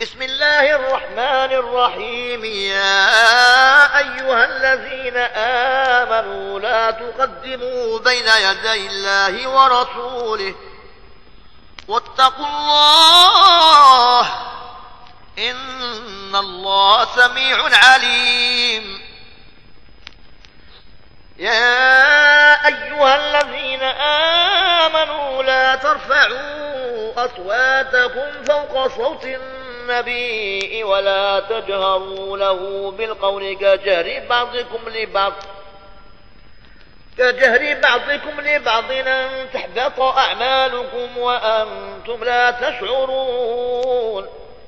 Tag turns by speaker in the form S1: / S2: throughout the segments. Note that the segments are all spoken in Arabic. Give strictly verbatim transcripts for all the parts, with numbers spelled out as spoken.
S1: بسم الله الرحمن الرحيم. يا أيها الذين آمنوا لا تقدموا بين يدي الله ورسوله واتقوا الله إن الله سميع عليم. يا أيها الذين آمنوا لا ترفعوا أصواتكم فوق صوت النبي ولا تجهروا له بالقول كجهر بعضكم لبعض كجهر بعضكم لبعض أن تحبط أعمالكم وأنتم لا تشعرون.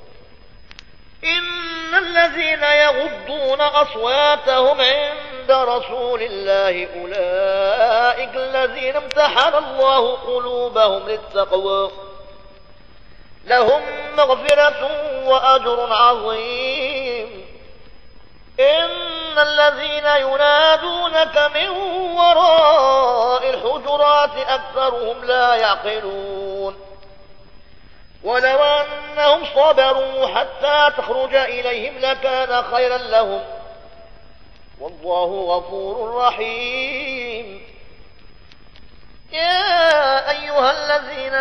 S1: إن الذين يغضون أصواتهم عند رسول الله أولئك الذين امتحن الله قلوبهم للتقوى لهم مغفرة وأجر عظيم. إن الذين ينادونك من وراء الحجرات أكثرهم لا يعقلون. ولو أنهم صبروا حتى تخرج إليهم لكان خيرا لهم والله غفور رحيم. يا أيها الذين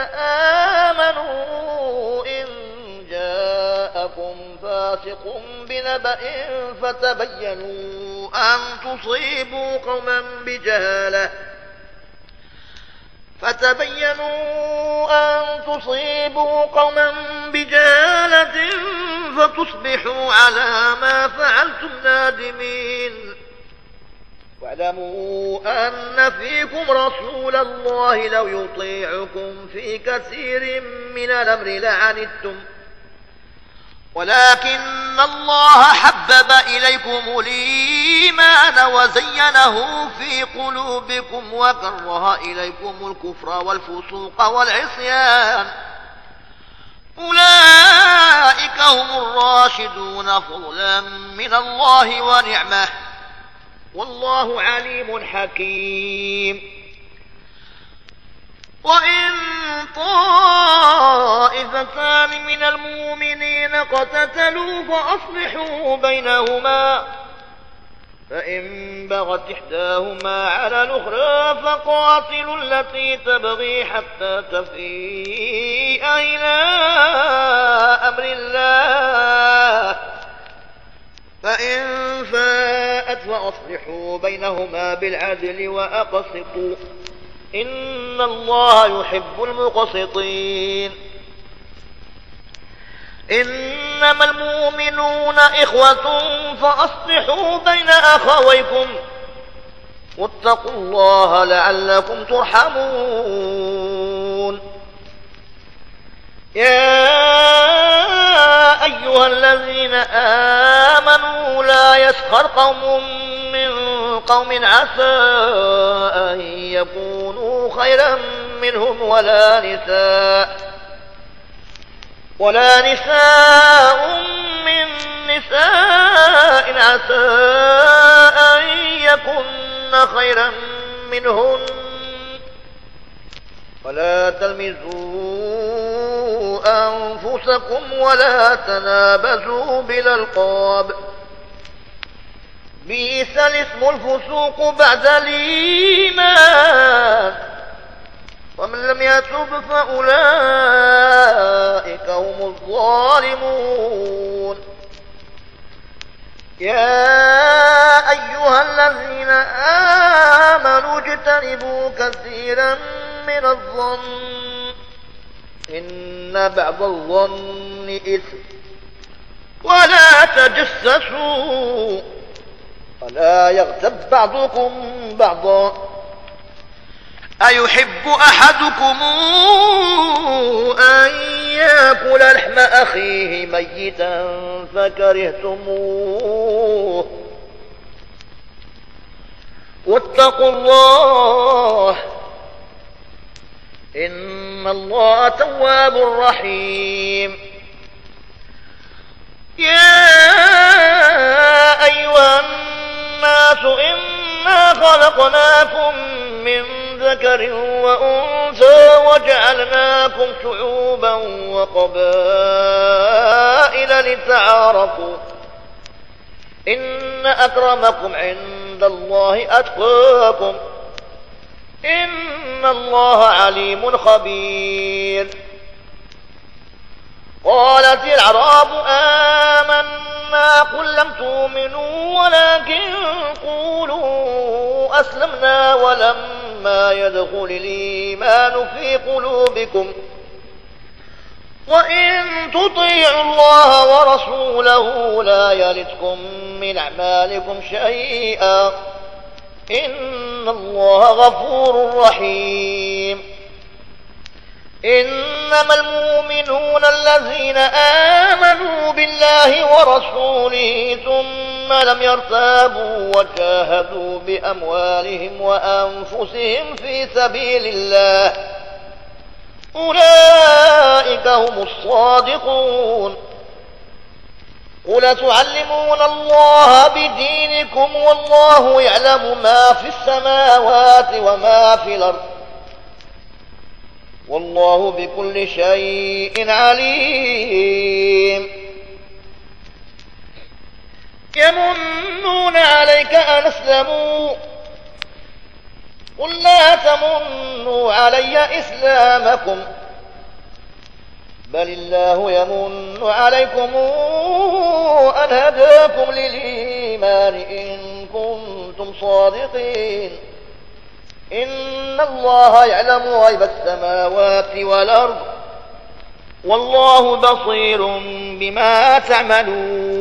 S1: آمنوا إن جاءكم فاسق بنبأ فتبينوا أن تصيبوا قوما بجهالة فتبينوا أن تصيبوا قوما بجهالة فتصبحوا على ما فعلتم نادمين. واعلموا أن فيكم رسول الله لو يطيعكم في كثير من الأمر لعنتم ولكن الله حبب إليكم الإيمان وزينه في قلوبكم وكره إليكم الكفر والفسوق والعصيان أولئك هم الراشدون فضلا من الله ونعمه والله عليم حكيم. وإن طائفتان من المؤمنين اقتتلوا فأصلحوا بينهما فإن بغت إحداهما على الأخرى فقاتلوا التي تبغي حتى تفيء إلى أمر الله فإن فاءت فأصلحوا بينهما بالعدل وأقسطوا إن الله يحب المقسطين. إنما المؤمنون إخوة فأصلحوا بين أخويكم واتقوا الله لعلكم ترحمون. يا أيها الذين آمنوا لا يسخر قوم من قوم عسى أن يكونوا خيرا منهم ولا نساء ولا نساء من نساء عسى أن يكن خيرا منهن ولا تلمزوا أنفسكم ولا تنابزوا بالألقاب بئس الاسم الفسوق بعد الإيمان ومن لم يتب فأولئك هم الظالمون. يا أيها الذين آمنوا اجتنبوا كثيرا من الظن إن بعض الظن إثم ولا تجسسوا ولا يغتب بعضكم بعضا أيحب أحدكم أن يأكل لحم أخيه ميتا فكرهتموه واتقوا الله إن الله تواب رحيم. يا أيها الناس إنا خلقناكم من ذكر وأنثى وجعلناكم شعوبا وقبائل قبائل لتعارفوا إن أكرمكم عند الله أتقاكم إن الله عليم خبير. قالت الأعراب آمنا قل لم تؤمنوا ولكن قولوا أسلمنا ولما يدخل الإيمان في قلوبكم وإن تطيعوا الله ورسوله لا يلتكم من أعمالكم شيئا إن الله غفور رحيم. إنما المؤمنون الذين آمنوا بالله ورسوله ثم لم يرتابوا وجاهدوا بأموالهم وأنفسهم في سبيل الله أولئك هم الصادقون. قل تعلمون الله بدينكم والله يعلم ما في السماوات وما في الأرض والله بكل شيء عليم. يمنون عليك أن أسلموا قل لا تمنوا علي إسلامكم بل الله يمن عليكم أن هداكم للإيمان إن كنتم صادقين إن الله يعلم غيب السماوات والأرض والله بصير بما تعملون.